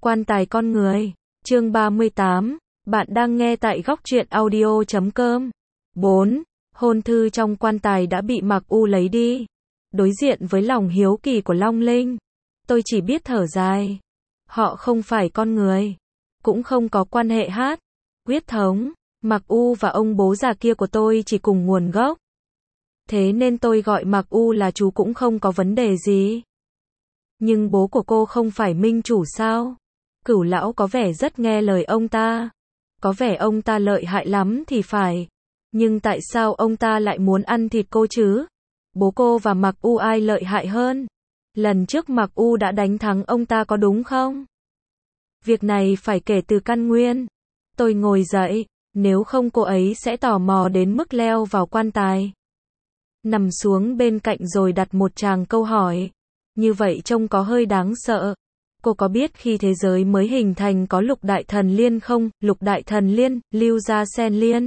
Quan tài con người. Chương 38. Bạn đang nghe tại góc truyện audio.com. 4. Hôn thư trong quan tài đã bị Mạc U lấy đi. Đối diện với lòng hiếu kỳ của Long Linh, tôi chỉ biết thở dài. Họ không phải con người, cũng không có quan hệ huyết thống. Mạc U và ông bố già kia của tôi chỉ cùng nguồn gốc. Thế nên tôi gọi Mạc U là chú cũng không có vấn đề gì. Nhưng bố của cô không phải minh chủ sao? Cửu lão có vẻ rất nghe lời ông ta. Có vẻ ông ta lợi hại lắm thì phải. Nhưng tại sao ông ta lại muốn ăn thịt cô chứ? Bố cô và Mạc U ai lợi hại hơn? Lần trước Mạc U đã đánh thắng ông ta có đúng không? Việc này phải kể từ căn nguyên. Tôi ngồi dậy, nếu không cô ấy sẽ tò mò đến mức leo vào quan tài. Nằm xuống bên cạnh rồi đặt một tràng câu hỏi. Như vậy trông có hơi đáng sợ. Cô có biết khi thế giới mới hình thành có lục đại thần liên không? Lục đại thần liên, lưu gia sen liên.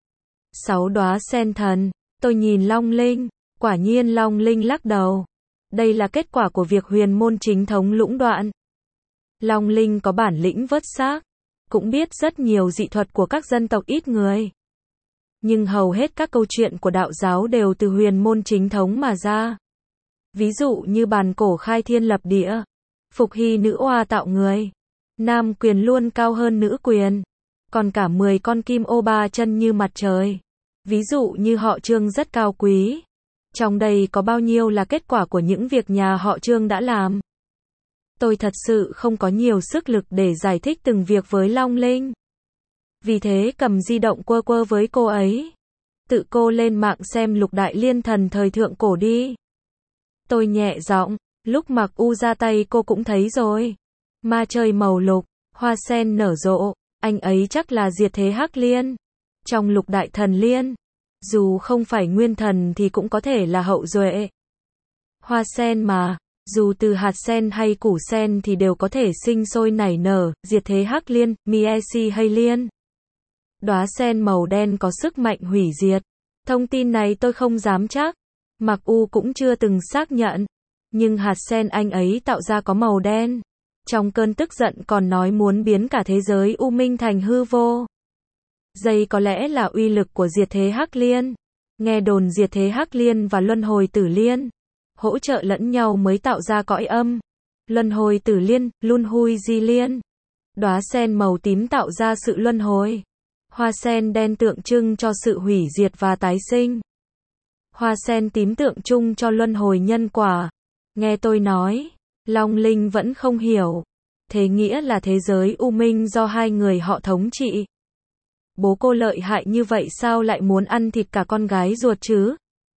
6 đóa sen thần. Tôi nhìn Long Linh. Quả nhiên Long Linh lắc đầu. Đây là kết quả của việc huyền môn chính thống lũng đoạn. Long Linh có bản lĩnh vớt xác. Cũng biết rất nhiều dị thuật của các dân tộc ít người. Nhưng hầu hết các câu chuyện của đạo giáo đều từ huyền môn chính thống mà ra. Ví dụ như bàn cổ khai thiên lập địa, phục hy nữ oa tạo người, nam quyền luôn cao hơn nữ quyền, còn cả 10 con kim ô ba chân như mặt trời. Ví dụ như họ Trương rất cao quý. Trong đây có bao nhiêu là kết quả của những việc nhà họ Trương đã làm. Tôi thật sự không có nhiều sức lực để giải thích từng việc với Long Linh. Vì thế cầm di động quơ quơ với cô ấy. Tự cô lên mạng xem lục đại liên thần thời thượng cổ đi. Tôi nhẹ giọng, lúc Mạc U ra tay cô cũng thấy rồi. Ma chơi màu lục, hoa sen nở rộ, anh ấy chắc là diệt thế Hắc Liên. Trong lục đại thần liên, dù không phải nguyên thần thì cũng có thể là hậu duệ. Hoa sen mà, dù từ hạt sen hay củ sen thì đều có thể sinh sôi nảy nở, diệt thế Hắc Liên, Miesi hay Liên. Đóa sen màu đen có sức mạnh hủy diệt. Thông tin này tôi không dám chắc. Mạc U cũng chưa từng xác nhận. Nhưng hạt sen anh ấy tạo ra có màu đen. Trong cơn tức giận còn nói muốn biến cả thế giới U Minh thành hư vô. Đây có lẽ là uy lực của diệt thế Hắc Liên. Nghe đồn diệt thế Hắc Liên và luân hồi tử liên hỗ trợ lẫn nhau mới tạo ra cõi âm. Luân hồi tử liên, luân hồi di liên. Đóa sen màu tím tạo ra sự luân hồi. Hoa sen đen tượng trưng cho sự hủy diệt và tái sinh. Hoa sen tím tượng trưng cho luân hồi nhân quả. Nghe tôi nói, Long Linh vẫn không hiểu. Thế nghĩa là thế giới U Minh do hai người họ thống trị. Bố cô lợi hại như vậy sao lại muốn ăn thịt cả con gái ruột chứ?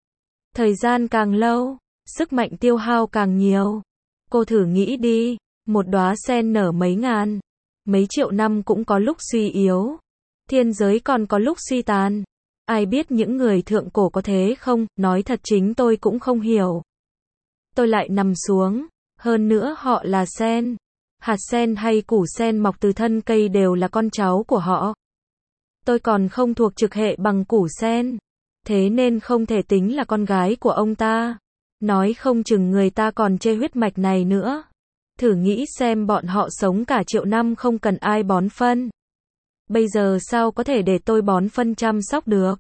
Thời gian càng lâu, sức mạnh tiêu hao càng nhiều. Cô thử nghĩ đi, một đóa sen nở mấy ngàn, mấy triệu năm cũng có lúc suy yếu. Thiên giới còn có lúc suy tàn. Ai biết những người thượng cổ có thế không? Nói thật chính tôi cũng không hiểu. Tôi lại nằm xuống. Hơn nữa họ là sen. Hạt sen hay củ sen mọc từ thân cây đều là con cháu của họ. Tôi còn không thuộc trực hệ bằng củ sen. Thế nên không thể tính là con gái của ông ta. Nói không chừng người ta còn chê huyết mạch này nữa. Thử nghĩ xem bọn họ sống cả triệu năm không cần ai bón phân. Bây giờ sao có thể để tôi bón phân chăm sóc được?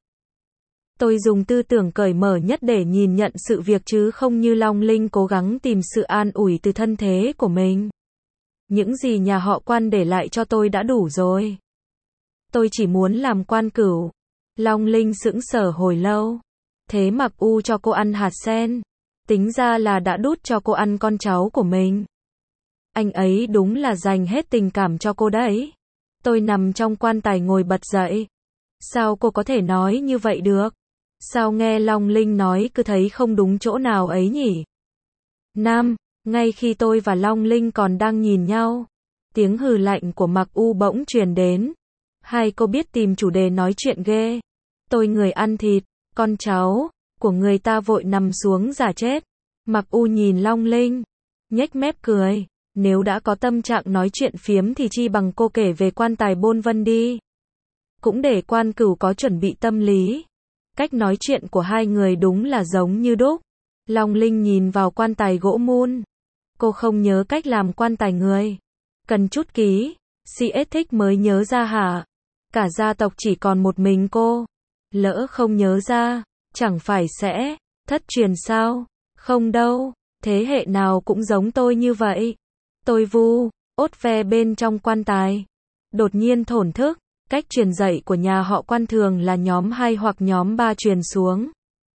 Tôi dùng tư tưởng cởi mở nhất để nhìn nhận sự việc chứ không như Long Linh cố gắng tìm sự an ủi từ thân thế của mình. Những gì nhà họ Quan để lại cho tôi đã đủ rồi. Tôi chỉ muốn làm quan cửu. Long Linh sững sờ hồi lâu. Thế Mạc U cho cô ăn hạt sen. Tính ra là đã đút cho cô ăn con cháu của mình. Anh ấy đúng là dành hết tình cảm cho cô đấy. Tôi nằm trong quan tài ngồi bật dậy. Sao cô có thể nói như vậy được? Sao nghe Long Linh nói cứ thấy không đúng chỗ nào ấy nhỉ? Ngay khi tôi và Long Linh còn đang nhìn nhau, tiếng hừ lạnh của Mạc U bỗng truyền đến. Hai cô biết tìm chủ đề nói chuyện ghê. Tôi người ăn thịt, con cháu của người ta vội nằm xuống giả chết. Mạc U nhìn Long Linh, nhếch mép cười. Nếu đã có tâm trạng nói chuyện phiếm thì chi bằng cô kể về quan tài Bôn Vân đi. Cũng để quan cửu có chuẩn bị tâm lý. Cách nói chuyện của hai người đúng là giống như đúc. Long Linh nhìn vào quan tài gỗ mun. Cô không nhớ cách làm quan tài người. Cần chút ký, CS thích mới nhớ ra hả? Cả gia tộc chỉ còn một mình cô. Lỡ không nhớ ra, chẳng phải sẽ thất truyền sao? Không đâu, thế hệ nào cũng giống tôi như vậy. Tôi vu, ốt ve bên trong quan tài. Đột nhiên thổn thức, cách truyền dạy của nhà họ Quan thường là nhóm 2 hoặc nhóm 3 truyền xuống.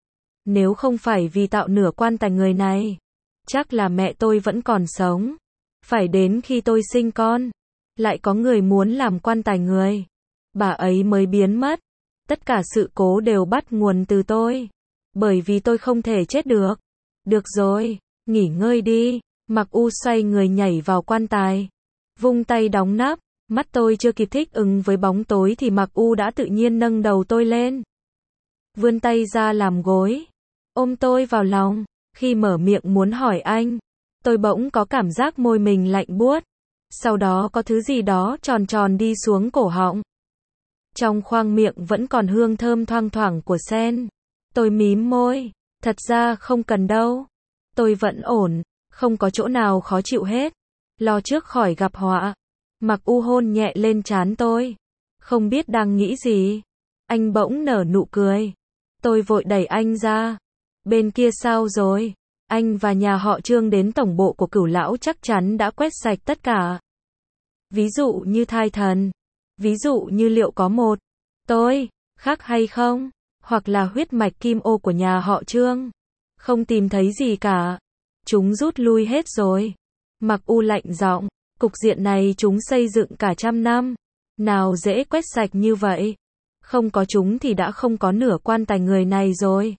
Nếu không phải vì tạo nửa quan tài người này, chắc là mẹ tôi vẫn còn sống. Phải đến khi tôi sinh con, lại có người muốn làm quan tài người. Bà ấy mới biến mất. Tất cả sự cố đều bắt nguồn từ tôi. Bởi vì tôi không thể chết được. Được rồi, nghỉ ngơi đi. Mặc U xoay người nhảy vào quan tài. Vung tay đóng nắp. Mắt tôi chưa kịp thích ứng với bóng tối thì Mặc U đã tự nhiên nâng đầu tôi lên. Vươn tay ra làm gối. Ôm tôi vào lòng. Khi mở miệng muốn hỏi anh, tôi bỗng có cảm giác môi mình lạnh buốt. Sau đó có thứ gì đó tròn tròn đi xuống cổ họng. Trong khoang miệng vẫn còn hương thơm thoang thoảng của sen. Tôi mím môi. Thật ra không cần đâu. Tôi vẫn ổn. Không có chỗ nào khó chịu hết. Lo trước khỏi gặp họa. Mặc U hôn nhẹ lên trán tôi. Không biết đang nghĩ gì. Anh bỗng nở nụ cười. Tôi vội đẩy anh ra. Bên kia sao rồi? Anh và nhà họ Trương đến tổng bộ của Cửu lão chắc chắn đã quét sạch tất cả. Ví dụ như thai thần. Ví dụ như liệu có một tôi khác hay không? Hoặc là huyết mạch kim ô của nhà họ Trương. Không tìm thấy gì cả. Chúng rút lui hết rồi. Mặc U lạnh giọng. Cục diện này chúng xây dựng cả trăm năm. Nào dễ quét sạch như vậy. Không có chúng thì đã không có nửa quan tài người này rồi.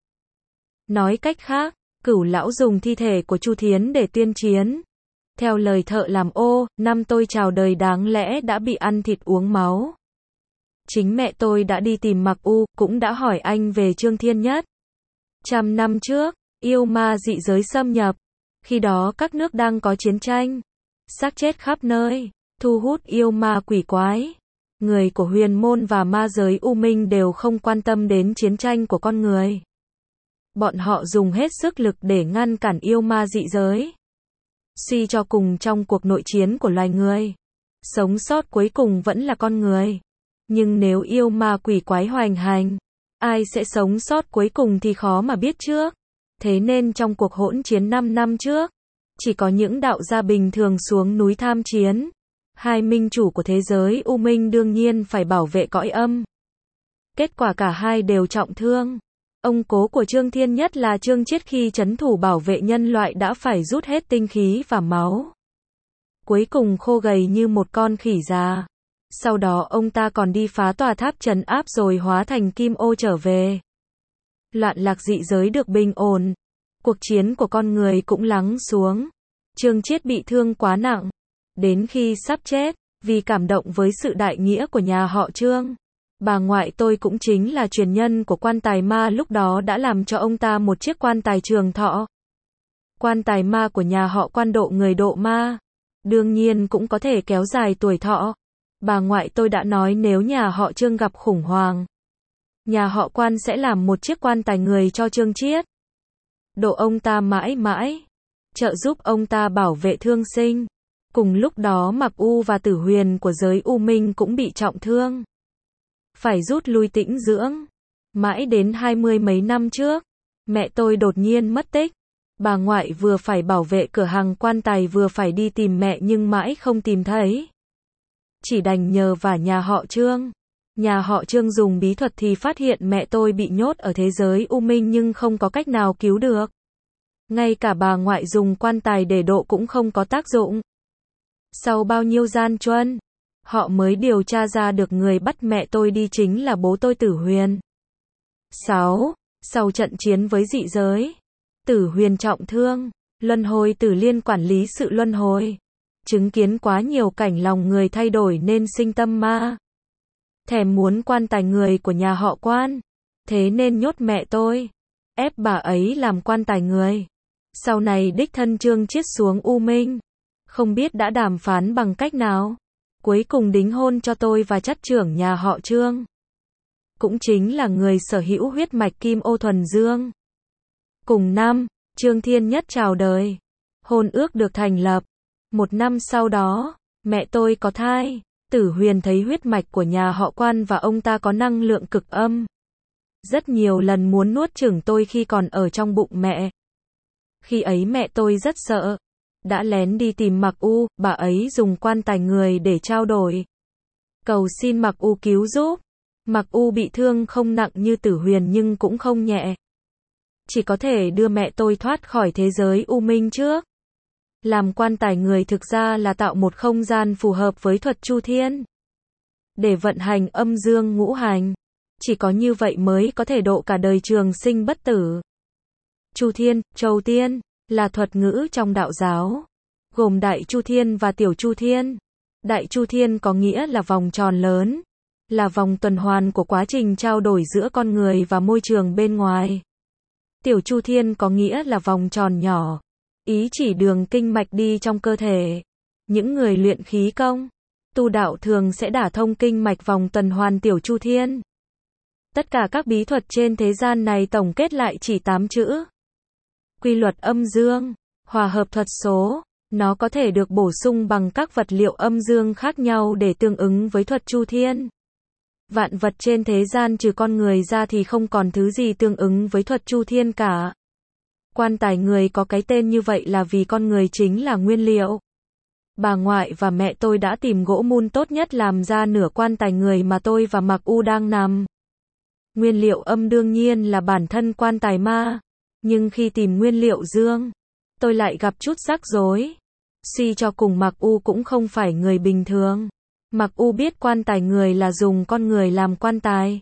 Nói cách khác, Cửu lão dùng thi thể của Chu Thiến để tuyên chiến. Theo lời thợ làm ô, năm tôi chào đời đáng lẽ đã bị ăn thịt uống máu. Chính mẹ tôi đã đi tìm Mặc U, cũng đã hỏi anh về Trương Thiên Nhất. 100 năm trước, yêu ma dị giới xâm nhập. Khi đó các nước đang có chiến tranh. Xác chết khắp nơi, thu hút yêu ma quỷ quái. Người của huyền môn và ma giới U Minh đều không quan tâm đến chiến tranh của con người. Bọn họ dùng hết sức lực để ngăn cản yêu ma dị giới. Suy cho cùng trong cuộc nội chiến của loài người, sống sót cuối cùng vẫn là con người. Nhưng nếu yêu ma quỷ quái hoành hành, ai sẽ sống sót cuối cùng thì khó mà biết trước. Thế nên trong cuộc hỗn chiến 5 năm trước, chỉ có những đạo gia bình thường xuống núi tham chiến. Hai minh chủ của thế giới U Minh đương nhiên phải bảo vệ cõi âm. Kết quả cả hai đều trọng thương. Ông cố của Trương Thiên Nhất là Trương Chiết khi trấn thủ bảo vệ nhân loại đã phải rút hết tinh khí và máu. Cuối cùng khô gầy như một con khỉ già. Sau đó ông ta còn đi phá tòa tháp trấn áp rồi hóa thành kim ô trở về. Loạn lạc dị giới được bình ổn. Cuộc chiến của con người cũng lắng xuống. Trương Chiết bị thương quá nặng. Đến khi sắp chết, vì cảm động với sự đại nghĩa của nhà họ Trương, bà ngoại tôi cũng chính là truyền nhân của quan tài ma lúc đó đã làm cho ông ta một chiếc quan tài trường thọ. Quan tài ma của nhà họ Quan độ người độ ma. Đương nhiên cũng có thể kéo dài tuổi thọ. Bà ngoại tôi đã nói nếu nhà họ Trương gặp khủng hoảng, nhà họ Quan sẽ làm một chiếc quan tài người cho Trương Chiết. Độ ông ta mãi mãi. Trợ giúp ông ta bảo vệ thương sinh. Cùng lúc đó Mặc U và Tử Huyền của giới U Minh cũng bị trọng thương. Phải rút lui tĩnh dưỡng. Mãi đến 20 mấy năm trước, mẹ tôi đột nhiên mất tích. Bà ngoại vừa phải bảo vệ cửa hàng quan tài vừa phải đi tìm mẹ nhưng mãi không tìm thấy. Chỉ đành nhờ vả nhà họ Trương. Nhà họ Trương dùng bí thuật thì phát hiện mẹ tôi bị nhốt ở thế giới U Minh nhưng không có cách nào cứu được. Ngay cả bà ngoại dùng quan tài để độ cũng không có tác dụng. Sau bao nhiêu gian truân, họ mới điều tra ra được người bắt mẹ tôi đi chính là bố tôi Tử Huyền. 6. Sau trận chiến với dị giới, Tử Huyền trọng thương, Luân Hồi Tử Liên quản lý sự luân hồi. Chứng kiến quá nhiều cảnh lòng người thay đổi nên sinh tâm ma. Thèm muốn quan tài người của nhà họ Quan. Thế nên nhốt mẹ tôi. Ép bà ấy làm quan tài người. Sau này đích thân Trương Chiết xuống U Minh. Không biết đã đàm phán bằng cách nào. Cuối cùng đính hôn cho tôi và chắt trưởng nhà họ Trương. Cũng chính là người sở hữu huyết mạch kim ô thuần dương. Cùng năm, Trương Thiên Nhất chào đời. Hôn ước được thành lập. 1 năm sau đó, Mẹ tôi có thai. Tử Huyền thấy huyết mạch của nhà họ Quan và ông ta có năng lượng cực âm. Rất nhiều lần muốn nuốt chửng tôi khi còn ở trong bụng mẹ. Khi ấy mẹ tôi rất sợ. Đã lén đi tìm Mặc U, bà ấy dùng quan tài người để trao đổi. Cầu xin Mặc U cứu giúp. Mặc U bị thương không nặng như Tử Huyền nhưng cũng không nhẹ. Chỉ có thể đưa mẹ tôi thoát khỏi thế giới u minh trước. Làm quan tài người thực ra là tạo một không gian phù hợp với thuật Chu Thiên. Để vận hành âm dương ngũ hành. Chỉ có như vậy mới có thể độ cả đời trường sinh bất tử. Chu Thiên, Châu Tiên, là thuật ngữ trong đạo giáo. Gồm Đại Chu Thiên và Tiểu Chu Thiên. Đại Chu Thiên có nghĩa là vòng tròn lớn. Là vòng tuần hoàn của quá trình trao đổi giữa con người và môi trường bên ngoài. Tiểu Chu Thiên có nghĩa là vòng tròn nhỏ. Ý chỉ đường kinh mạch đi trong cơ thể. Những người luyện khí công, tu đạo thường sẽ đả thông kinh mạch vòng tuần hoàn Tiểu Chu Thiên. Tất cả các bí thuật trên thế gian này tổng kết lại chỉ 8 chữ. Quy luật âm dương, hòa hợp thuật số. Nó có thể được bổ sung bằng các vật liệu âm dương khác nhau để tương ứng với thuật Chu Thiên. Vạn vật trên thế gian trừ con người ra thì không còn thứ gì tương ứng với thuật Chu Thiên cả. Quan tài người có cái tên như vậy là vì con người chính là nguyên liệu. Bà ngoại và mẹ tôi đã tìm gỗ mun tốt nhất làm ra nửa quan tài người mà tôi và Mặc U đang nằm. Nguyên liệu âm đương nhiên là bản thân quan tài ma. Nhưng khi tìm nguyên liệu dương, tôi lại gặp chút rắc rối. Suy cho cùng Mặc U cũng không phải người bình thường. Mặc U biết quan tài người là dùng con người làm quan tài.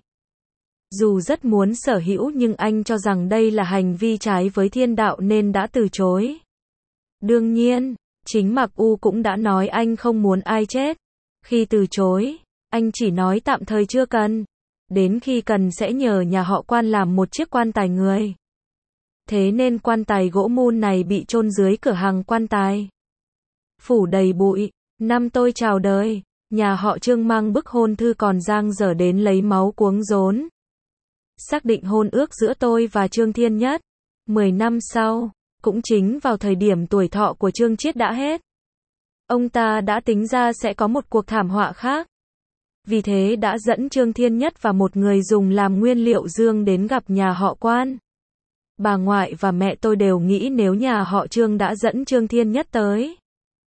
Dù rất muốn sở hữu nhưng anh cho rằng đây là hành vi trái với thiên đạo nên đã từ chối. Đương nhiên, chính Mặc U cũng đã nói anh không muốn ai chết. Khi từ chối, anh chỉ nói tạm thời chưa cần. Đến khi cần sẽ nhờ nhà họ Quan làm một chiếc quan tài người. Thế nên quan tài gỗ mun này bị chôn dưới cửa hàng quan tài. Phủ đầy bụi. Năm tôi chào đời, nhà họ Trương mang bức hôn thư còn dang dở đến lấy máu cuống rốn. Xác định hôn ước giữa tôi và Trương Thiên Nhất. 10 năm sau, cũng chính vào thời điểm tuổi thọ của Trương Chiết đã hết. Ông ta đã tính ra sẽ có một cuộc thảm họa khác. Vì thế đã dẫn Trương Thiên Nhất và một người dùng làm nguyên liệu dương đến gặp nhà họ Quan. Bà ngoại và mẹ tôi đều nghĩ nếu nhà họ Trương đã dẫn Trương Thiên Nhất tới,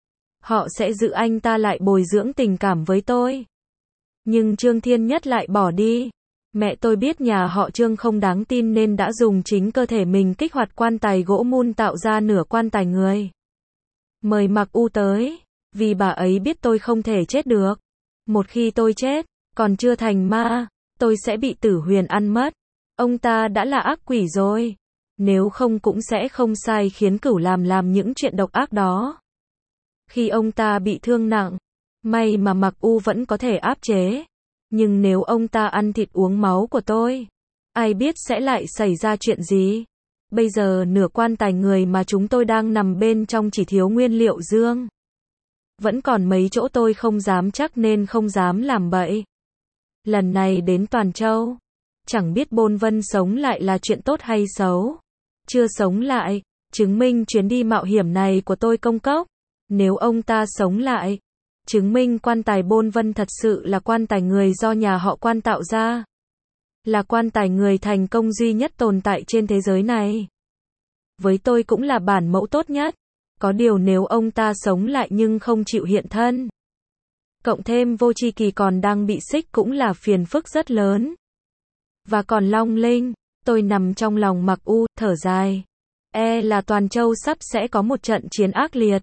họ sẽ giữ anh ta lại bồi dưỡng tình cảm với tôi. Nhưng Trương Thiên Nhất lại bỏ đi. Mẹ tôi biết nhà họ Trương không đáng tin nên đã dùng chính cơ thể mình kích hoạt quan tài gỗ mun tạo ra nửa quan tài người. Mời Mặc U tới, vì bà ấy biết tôi không thể chết được. Một khi tôi chết, còn chưa thành ma, tôi sẽ bị Tử Huyền ăn mất. Ông ta đã là ác quỷ rồi. Nếu không cũng sẽ không sai khiến Cửu làm những chuyện độc ác đó. Khi ông ta bị thương nặng, may mà Mặc U vẫn có thể áp chế. Nhưng nếu ông ta ăn thịt uống máu của tôi, ai biết sẽ lại xảy ra chuyện gì. Bây giờ nửa quan tài người mà chúng tôi đang nằm bên trong chỉ thiếu nguyên liệu dương. Vẫn còn mấy chỗ tôi không dám chắc nên không dám làm bậy. Lần này đến Toàn Châu, chẳng biết Bôn Vân sống lại là chuyện tốt hay xấu. Chưa sống lại, chứng minh chuyến đi mạo hiểm này của tôi công cốc. Nếu ông ta sống lại, chứng minh quan tài Bôn Vân thật sự là quan tài người do nhà họ Quan tạo ra. Là quan tài người thành công duy nhất tồn tại trên thế giới này. Với tôi cũng là bản mẫu tốt nhất. Có điều nếu ông ta sống lại nhưng không chịu hiện thân, cộng thêm Vô Tri Kỳ còn đang bị xích cũng là phiền phức rất lớn. Và còn Long Linh, tôi nằm trong lòng Mặc U, thở dài. Là Toàn Châu sắp sẽ có một trận chiến ác liệt.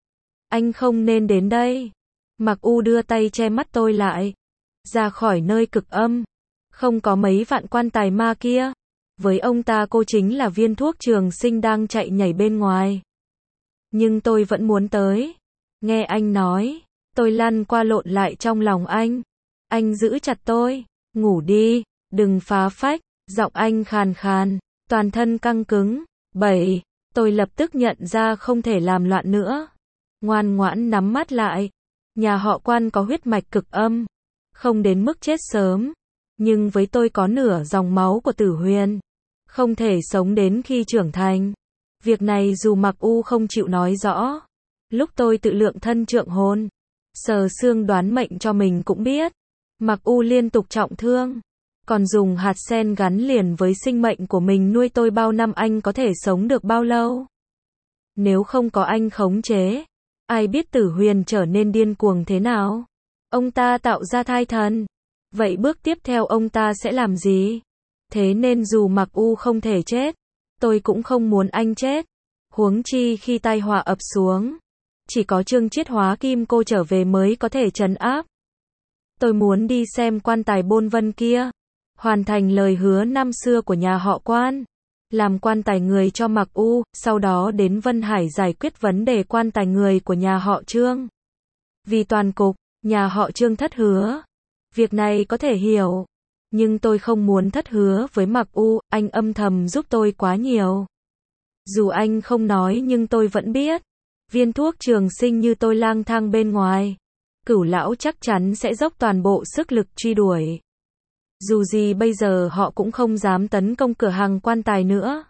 Anh không nên đến đây. Mặc U đưa tay che mắt tôi lại. Ra khỏi nơi cực âm. Không có mấy vạn quan tài ma kia. Với ông ta cô chính là viên thuốc trường sinh đang chạy nhảy bên ngoài. Nhưng tôi vẫn muốn tới. Nghe anh nói, tôi lăn qua lộn lại trong lòng anh. Anh giữ chặt tôi. Ngủ đi, đừng phá phách. Giọng anh khàn khàn, toàn thân căng cứng. 7. Tôi lập tức nhận ra không thể làm loạn nữa. Ngoan ngoãn nắm mắt lại. Nhà họ Quan có huyết mạch cực âm. Không đến mức chết sớm. Nhưng với tôi có nửa dòng máu của Tử Huyền. Không thể sống đến khi trưởng thành. Việc này dù Mặc U không chịu nói rõ. Lúc tôi tự lượng thân trượng hồn, Sờ xương đoán mệnh cho mình cũng biết. Mặc U liên tục trọng thương. Còn dùng hạt sen gắn liền với sinh mệnh của mình nuôi tôi bao năm, anh có thể sống được bao lâu? Nếu không có anh khống chế, ai biết Tử Huyền trở nên điên cuồng thế nào? Ông ta tạo ra thai thần. Vậy bước tiếp theo ông ta sẽ làm gì? Thế nên dù Mặc U không thể chết, tôi cũng không muốn anh chết. Huống chi khi tai họa ập xuống, chỉ có Trương Chiết hóa kim cô trở về mới có thể trấn áp. Tôi muốn đi xem quan tài Bôn Vân kia, hoàn thành lời hứa năm xưa của nhà họ Quan, làm quan tài người cho Mặc U, sau đó đến Vân Hải giải quyết vấn đề quan tài người của nhà họ Trương. Vì toàn cục, nhà họ Trương thất hứa. Việc này có thể hiểu, nhưng tôi không muốn thất hứa với Mặc U, anh âm thầm giúp tôi quá nhiều. Dù anh không nói nhưng tôi vẫn biết, viên thuốc trường sinh như tôi lang thang bên ngoài, Cửu lão chắc chắn sẽ dốc toàn bộ sức lực truy đuổi. Dù gì bây giờ họ cũng không dám tấn công cửa hàng quan tài nữa.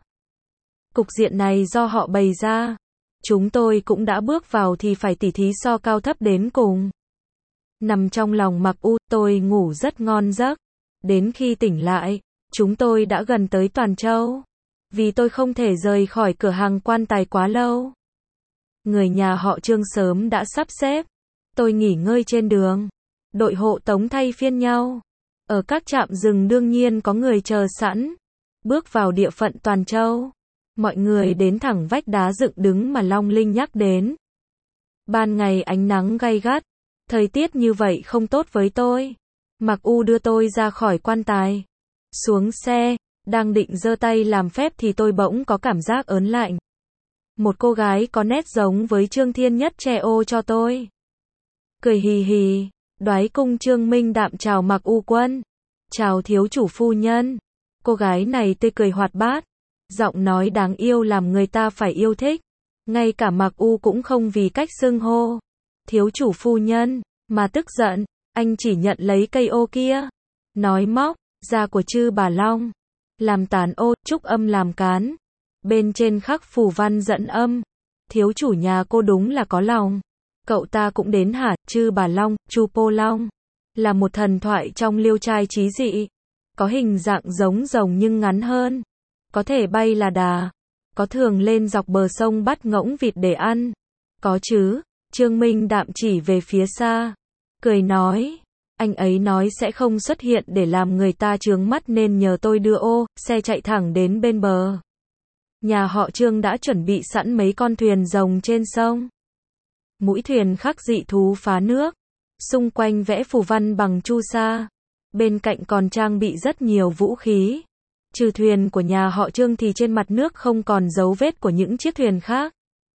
Cục diện này do họ bày ra. Chúng tôi cũng đã bước vào thì phải tỉ thí so cao thấp đến cùng. Nằm trong lòng Mặc U, tôi ngủ rất ngon giấc. Đến khi tỉnh lại, chúng tôi đã gần tới Toàn Châu. Vì tôi không thể rời khỏi cửa hàng quan tài quá lâu. Người nhà họ Trương sớm đã sắp xếp. Tôi nghỉ ngơi trên đường. Đội hộ tống thay phiên nhau. Ở các trạm dừng đương nhiên có người chờ sẵn. Bước vào địa phận Toàn Châu, mọi người đến thẳng vách đá dựng đứng mà Long Linh nhắc đến. Ban ngày ánh nắng gay gắt, thời tiết như vậy không tốt với tôi. Mặc U đưa tôi ra khỏi quan tài. Xuống xe, đang định giơ tay làm phép thì tôi bỗng có cảm giác ớn lạnh. Một cô gái có nét giống với Trương Thiên Nhất che ô cho tôi. Cười hì hì, Đoái cung Trương Minh Đạm chào Mặc U quân. Chào thiếu chủ phu nhân. Cô gái này tươi cười hoạt bát, giọng nói đáng yêu làm người ta phải yêu thích. Ngay cả Mặc U cũng không vì cách xưng hô thiếu chủ phu nhân mà tức giận, anh chỉ nhận lấy cây ô kia. Nói móc da của Chư Bà Long, làm tàn ô, trúc âm làm cán. Bên trên khắc phù văn dẫn âm. Thiếu chủ nhà cô đúng là có lòng. Cậu ta cũng đến hả? Chư Bà Long, Chu Pô Long, là một thần thoại trong Liêu Trai trí dị. Có hình dạng giống rồng nhưng ngắn hơn. Có thể bay là đà. Có thường lên dọc bờ sông bắt ngỗng vịt để ăn. Có chứ. Trương Minh Đạm chỉ về phía xa. Cười nói. Anh ấy nói sẽ không xuất hiện để làm người ta chướng mắt nên nhờ tôi đưa ô, xe chạy thẳng đến bên bờ. Nhà họ Trương đã chuẩn bị sẵn mấy con thuyền rồng trên sông. Mũi thuyền khắc dị thú phá nước. Xung quanh vẽ phù văn bằng chu sa. Bên cạnh còn trang bị rất nhiều vũ khí. Trừ thuyền của nhà họ Trương thì trên mặt nước không còn dấu vết của những chiếc thuyền khác.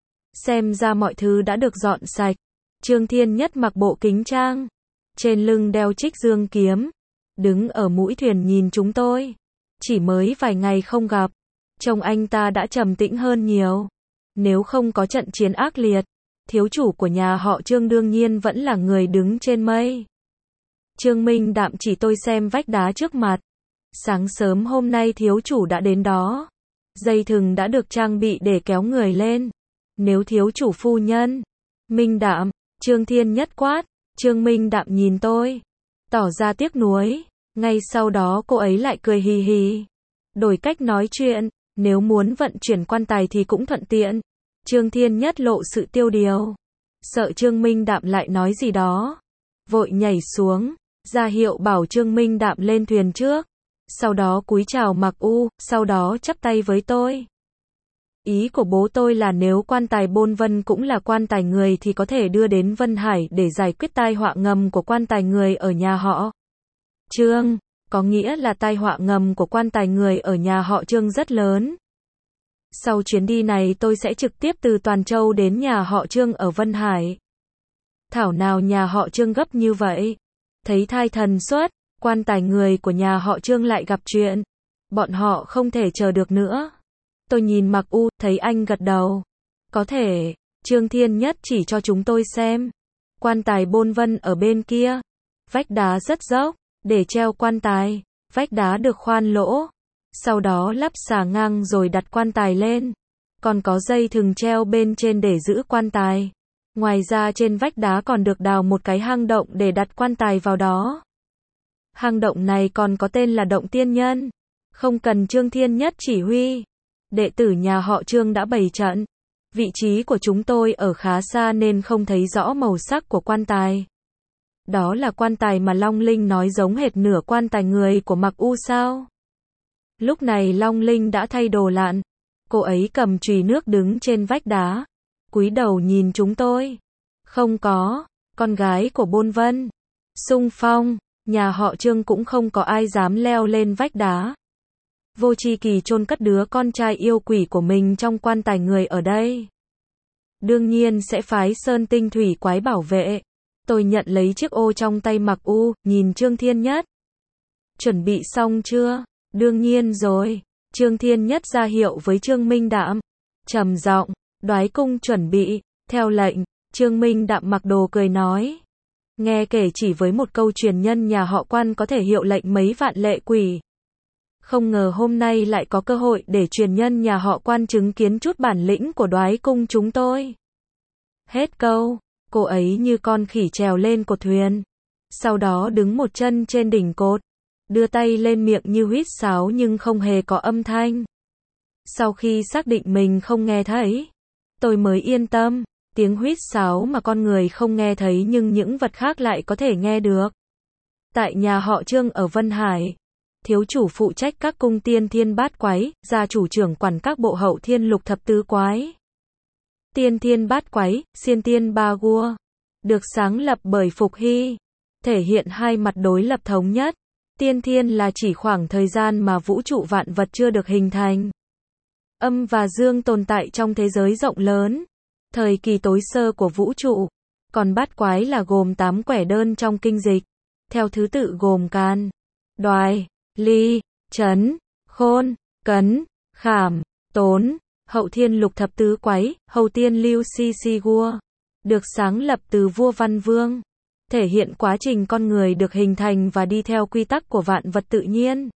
Xem ra mọi thứ đã được dọn sạch. Trương Thiên Nhất mặc bộ kính trang. Trên lưng đeo trích dương kiếm. Đứng ở mũi thuyền nhìn chúng tôi. Chỉ mới vài ngày không gặp. Trông anh ta đã trầm tĩnh hơn nhiều. Nếu không có trận chiến ác liệt, thiếu chủ của nhà họ Trương đương nhiên vẫn là người đứng trên mây. Trương Minh Đạm chỉ tôi xem vách đá trước mặt. Sáng sớm hôm nay thiếu chủ đã đến đó. Dây thừng đã được trang bị để kéo người lên. Nếu thiếu chủ phu nhân. Minh Đạm, Trương Thiên Nhất quát. Trương Minh Đạm nhìn tôi, tỏ ra tiếc nuối. Ngay sau đó cô ấy lại cười hì hì. Đổi cách nói chuyện, nếu muốn vận chuyển quan tài thì cũng thuận tiện. Trương Thiên Nhất lộ sự tiêu điều. Sợ Trương Minh Đạm lại nói gì đó. Vội nhảy xuống, ra hiệu bảo Trương Minh Đạm lên thuyền trước. Sau đó cúi chào Mặc U, sau đó chắp tay với tôi. Ý của bố tôi là nếu quan tài Bôn Vân cũng là quan tài người thì có thể đưa đến Vân Hải để giải quyết tai họa ngầm của quan tài người ở nhà họ Trương. Có nghĩa là tai họa ngầm của quan tài người ở nhà họ Trương rất lớn. Sau chuyến đi này tôi sẽ trực tiếp từ Toàn Châu đến nhà họ Trương ở Vân Hải. Thảo nào nhà họ Trương gấp như vậy. Thấy thai thần xuất, quan tài người của nhà họ Trương lại gặp chuyện. Bọn họ không thể chờ được nữa. Tôi nhìn Mặc U, thấy anh gật đầu. Có thể, Trương Thiên Nhất chỉ cho chúng tôi xem. Quan tài Bôn Vân ở bên kia. Vách đá rất dốc, để treo quan tài. Vách đá được khoan lỗ. Sau đó lắp xà ngang rồi đặt quan tài lên. Còn có dây thừng treo bên trên để giữ quan tài. Ngoài ra trên vách đá còn được đào một cái hang động để đặt quan tài vào đó. Hang động này còn có tên là Động Tiên Nhân. Không cần Trương Thiên Nhất chỉ huy. Đệ tử nhà họ Trương đã bày trận. Vị trí của chúng tôi ở khá xa nên không thấy rõ màu sắc của quan tài. Đó là quan tài mà Long Linh nói giống hệt nửa quan tài người của Mặc U sao? Lúc này Long Linh đã thay đồ lặn. Cô ấy cầm chùy nước đứng trên vách đá. Cúi đầu nhìn chúng tôi. Không có, con gái của Bôn Vân. Xung phong, nhà họ Trương cũng không có ai dám leo lên vách đá. Vô Tri Kỳ chôn cất đứa con trai yêu quỷ của mình trong quan tài người ở đây. Đương nhiên sẽ phái Sơn Tinh Thủy Quái bảo vệ. Tôi nhận lấy chiếc ô trong tay Mặc U, nhìn Trương Thiên Nhất. Chuẩn bị xong chưa? Đương nhiên rồi. Trương Thiên Nhất ra hiệu với Trương Minh Đạm. Trầm giọng, Đoái cung chuẩn bị. Theo lệnh, Trương Minh Đạm mặc đồ cười nói. Nghe kể chỉ với một câu truyền nhân nhà họ Quan có thể hiệu lệnh mấy vạn lệ quỷ. Không ngờ hôm nay lại có cơ hội để truyền nhân nhà họ Quan chứng kiến chút bản lĩnh của Đoái cung chúng tôi. Hết câu, cô ấy như con khỉ trèo lên cột thuyền. Sau đó đứng một chân trên đỉnh cột. Đưa tay lên miệng như huýt sáo nhưng không hề có âm thanh. Sau khi xác định mình không nghe thấy, tôi mới yên tâm. Tiếng huýt sáo mà con người không nghe thấy nhưng những vật khác lại có thể nghe được. Tại nhà họ Trương ở Vân Hải, thiếu chủ phụ trách các cung tiên thiên bát quái, gia chủ trưởng quản các bộ hậu thiên lục thập tứ quái. Tiên thiên bát quái, xiên tiên ba gua, được sáng lập bởi Phục Hy, thể hiện hai mặt đối lập thống nhất. Tiên thiên là chỉ khoảng thời gian mà vũ trụ vạn vật chưa được hình thành. Âm và dương tồn tại trong thế giới rộng lớn, thời kỳ tối sơ của vũ trụ. Còn bát quái là gồm 8 quẻ đơn trong kinh dịch, theo thứ tự gồm can, đoài, ly, chấn, khôn, cấn, khảm, tốn. Hậu thiên lục thập tứ quái, hậu tiên lưu si si gua, được sáng lập từ vua Văn Vương, thể hiện quá trình con người được hình thành và đi theo quy tắc của vạn vật tự nhiên.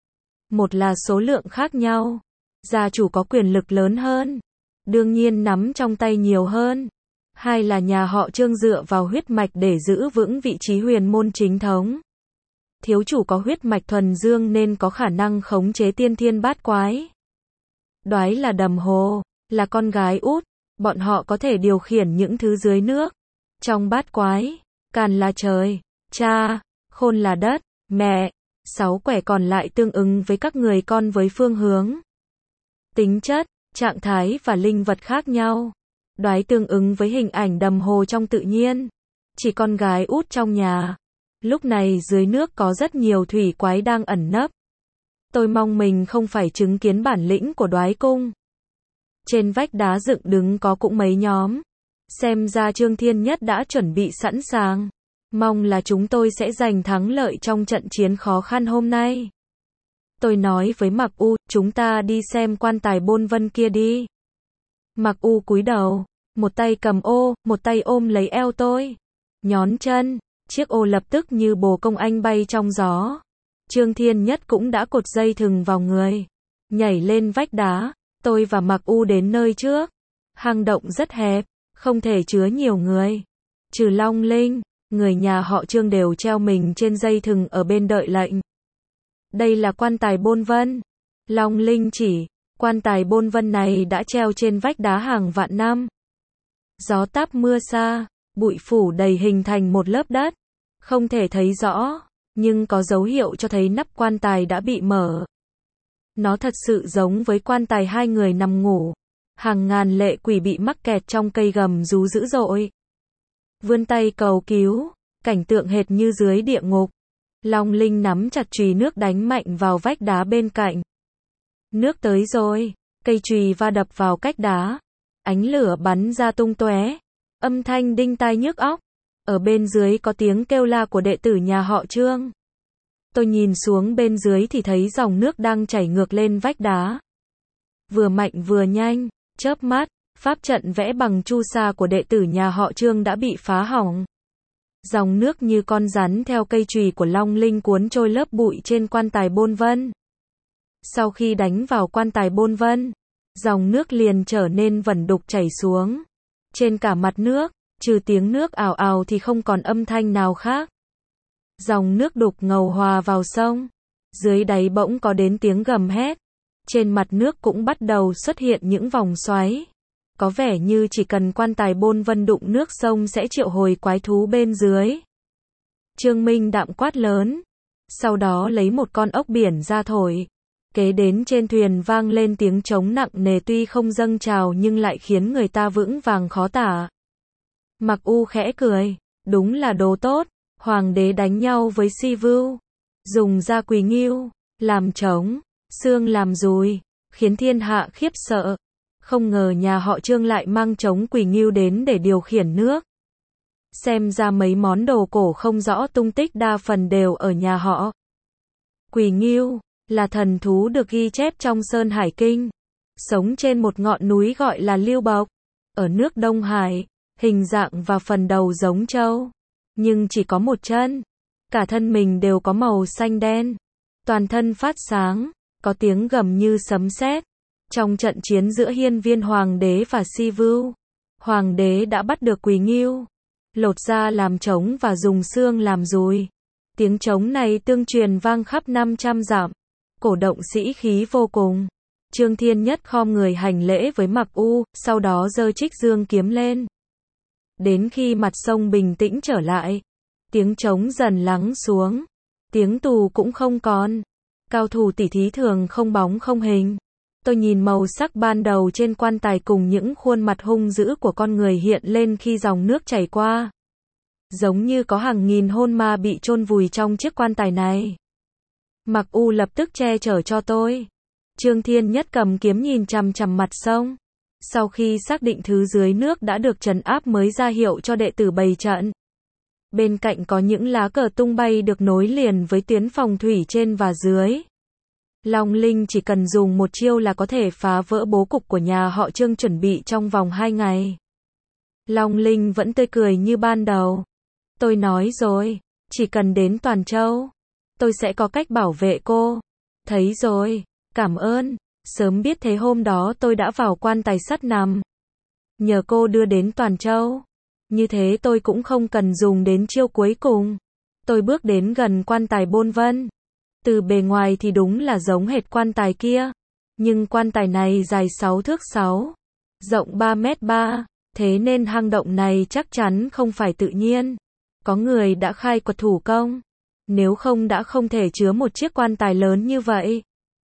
Một là số lượng khác nhau, gia chủ có quyền lực lớn hơn, đương nhiên nắm trong tay nhiều hơn. Hai là nhà họ Trương dựa vào huyết mạch để giữ vững vị trí huyền môn chính thống. Thiếu chủ có huyết mạch thuần dương nên có khả năng khống chế tiên thiên bát quái. Đoái là đầm hồ, là con gái út, bọn họ có thể điều khiển những thứ dưới nước. Trong bát quái, càn là trời, cha, khôn là đất, mẹ, 6 quẻ còn lại tương ứng với các người con với phương hướng, tính chất, trạng thái và linh vật khác nhau. Đoái tương ứng với hình ảnh đầm hồ trong tự nhiên, chỉ con gái út trong nhà. Lúc này dưới nước có rất nhiều thủy quái đang ẩn nấp. Tôi mong mình không phải chứng kiến bản lĩnh của Đoái cung. Trên vách đá dựng đứng có cũng mấy nhóm. Xem ra Trương Thiên Nhất đã chuẩn bị sẵn sàng. Mong là chúng tôi sẽ giành thắng lợi trong trận chiến khó khăn hôm nay. Tôi nói với Mặc U, chúng ta đi xem quan tài Bôn Vân kia đi. Mặc U cúi đầu, một tay cầm ô, một tay ôm lấy eo tôi. Nhón chân, chiếc ô lập tức như bồ công anh bay trong gió. Trương Thiên Nhất cũng đã cột dây thừng vào người, nhảy lên vách đá. Tôi và Mặc U đến nơi trước. Hang động rất hẹp, không thể chứa nhiều người. Trừ Long Linh, người nhà họ Trương đều treo mình trên dây thừng ở bên đợi lệnh. Đây là quan tài Bôn Vân. Long Linh chỉ, quan tài Bôn Vân này đã treo trên vách đá hàng vạn năm. Gió táp mưa xa, bụi phủ đầy hình thành một lớp đất. Không thể thấy rõ, nhưng có dấu hiệu cho thấy nắp quan tài đã bị mở. Nó thật sự giống với quan tài hai người nằm ngủ. Hàng ngàn lệ quỷ bị mắc kẹt trong cây gầm rú dữ dội. Vươn tay cầu cứu, cảnh tượng hệt như dưới địa ngục. Long Linh nắm chặt chùy nước đánh mạnh vào vách đá bên cạnh. Nước tới rồi, cây chùy va đập vào cách đá. Ánh lửa bắn ra tung tóe. Âm thanh đinh tai nhức óc. Ở bên dưới có tiếng kêu la của đệ tử nhà họ Trương. Tôi nhìn xuống bên dưới thì thấy dòng nước đang chảy ngược lên vách đá. Vừa mạnh vừa nhanh, chớp mắt, pháp trận vẽ bằng chu sa của đệ tử nhà họ Trương đã bị phá hỏng. Dòng nước như con rắn theo cây chùy của Long Linh cuốn trôi lớp bụi trên quan tài Bôn Vân. Sau khi đánh vào quan tài Bôn Vân, dòng nước liền trở nên vẩn đục chảy xuống. Trên cả mặt nước, Trừ tiếng nước ào ào thì không còn âm thanh nào khác. Dòng nước đục ngầu hòa vào sông. Dưới đáy bỗng có đến tiếng gầm hét. Trên mặt nước cũng bắt đầu xuất hiện những vòng xoáy. Có vẻ như chỉ cần quan tài Bôn Vân đụng nước sông sẽ triệu hồi quái thú bên dưới. Trương Minh Đạm quát lớn. Sau đó lấy một con ốc biển ra thổi. Kế đến trên thuyền vang lên tiếng trống nặng nề tuy không dâng trào nhưng lại khiến người ta vững vàng khó tả. Mặc U khẽ cười. Đúng là đồ tốt. Hoàng đế đánh nhau với Si Vưu. Dùng da Quỳ Ngưu làm trống, xương làm dùi, khiến thiên hạ khiếp sợ. Không ngờ nhà họ Trương lại mang trống Quỳ Ngưu đến để điều khiển nước. Xem ra mấy món đồ cổ không rõ tung tích đa phần đều ở nhà họ. Quỳ Ngưu là thần thú được ghi chép trong Sơn Hải Kinh, sống trên một ngọn núi gọi là Lưu Bộc, ở nước Đông Hải, hình dạng và phần đầu giống trâu, nhưng chỉ có một chân. Cả thân mình đều có màu xanh đen, toàn thân phát sáng, có tiếng gầm như sấm sét. Trong trận chiến giữa Hiên Viên Hoàng đế và Si Vưu, Hoàng đế đã bắt được Quỳ Ngưu, lột da làm trống và dùng xương làm dùi. Tiếng trống này tương truyền vang khắp 500 dặm, cổ động sĩ khí vô cùng. Trương Thiên Nhất khom người hành lễ với Mặc U, sau đó giơ Trích Dương kiếm lên. Đến khi mặt sông bình tĩnh trở lại, tiếng trống dần lắng xuống, tiếng tù cũng không còn. Cao thủ tỉ thí thường không bóng không hình. Tôi nhìn màu sắc ban đầu trên quan tài cùng những khuôn mặt hung dữ của con người hiện lên khi dòng nước chảy qua. Giống như có hàng nghìn hồn ma bị chôn vùi trong chiếc quan tài này. Mặc U lập tức che chở cho tôi. Trương Thiên Nhất cầm kiếm nhìn chằm chằm mặt sông. Sau khi xác định thứ dưới nước đã được trấn áp mới ra hiệu cho đệ tử bày trận. Bên cạnh có những lá cờ tung bay được nối liền với tuyến phòng thủy trên và dưới. Long Linh chỉ cần dùng một chiêu là có thể phá vỡ bố cục của nhà họ Trương chuẩn bị trong vòng 2 ngày. Long Linh vẫn tươi cười như ban đầu. Tôi nói rồi, chỉ cần đến Toàn Châu, tôi sẽ có cách bảo vệ cô. Thấy rồi, cảm ơn. Sớm biết thế hôm đó tôi đã vào quan tài sắt nằm. Nhờ cô đưa đến Toàn Châu. Như thế tôi cũng không cần dùng đến chiêu cuối cùng. Tôi bước đến gần quan tài Bôn Vân. Từ bề ngoài thì đúng là giống hệt quan tài kia. Nhưng quan tài này dài 6 thước 6, rộng 3m3. Thế nên hang động này chắc chắn không phải tự nhiên. Có người đã khai quật thủ công. Nếu không đã không thể chứa một chiếc quan tài lớn như vậy.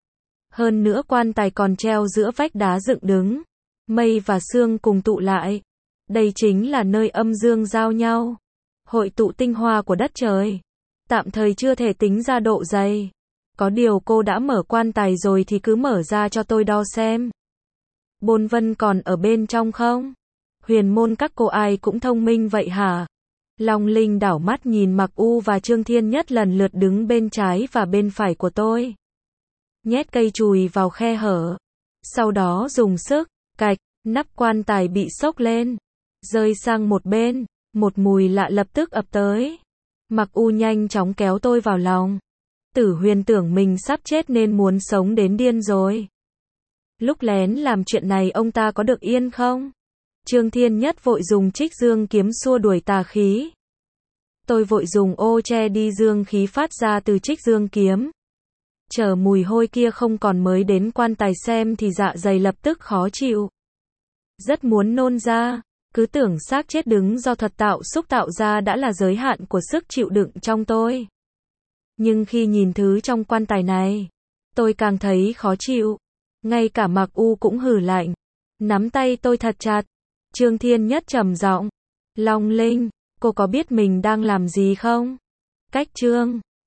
Hơn nữa quan tài còn treo giữa vách đá dựng đứng. Mây và sương cùng tụ lại. Đây chính là nơi âm dương giao nhau. Hội tụ tinh hoa của đất trời. Tạm thời chưa thể tính ra độ dày. Có điều cô đã mở quan tài rồi thì cứ mở ra cho tôi đo xem. Bôn Vân còn ở bên trong không? Huyền môn các cô ai cũng thông minh vậy hả? Long Linh đảo mắt nhìn Mặc U và Trương Thiên Nhất lần lượt đứng bên trái và bên phải của tôi. Nhét cây chùi vào khe hở. Sau đó dùng sức, cạch, nắp quan tài bị xốc lên. Rơi sang một bên, một mùi lạ lập tức ập tới. Mặc U nhanh chóng kéo tôi vào lòng. Tử Huyền tưởng mình sắp chết nên muốn sống đến điên rồi. Lúc lén làm chuyện này ông ta có được yên không? Trương Thiên Nhất vội dùng Trích Dương kiếm xua đuổi tà khí. Tôi vội dùng ô che đi dương khí phát ra từ Trích Dương kiếm. Chờ mùi hôi kia không còn mới đến quan tài xem thì dạ dày lập tức khó chịu. Rất muốn nôn ra, cứ tưởng xác chết đứng do thuật tạo xúc tạo ra đã là giới hạn của sức chịu đựng trong tôi. Nhưng khi nhìn thứ trong quan tài này, tôi càng thấy khó chịu. Ngay cả Mặc U cũng hừ lạnh, nắm tay tôi thật chặt. Trương Thiên Nhất trầm giọng, Long Linh, cô có biết mình đang làm gì không? Cách Trương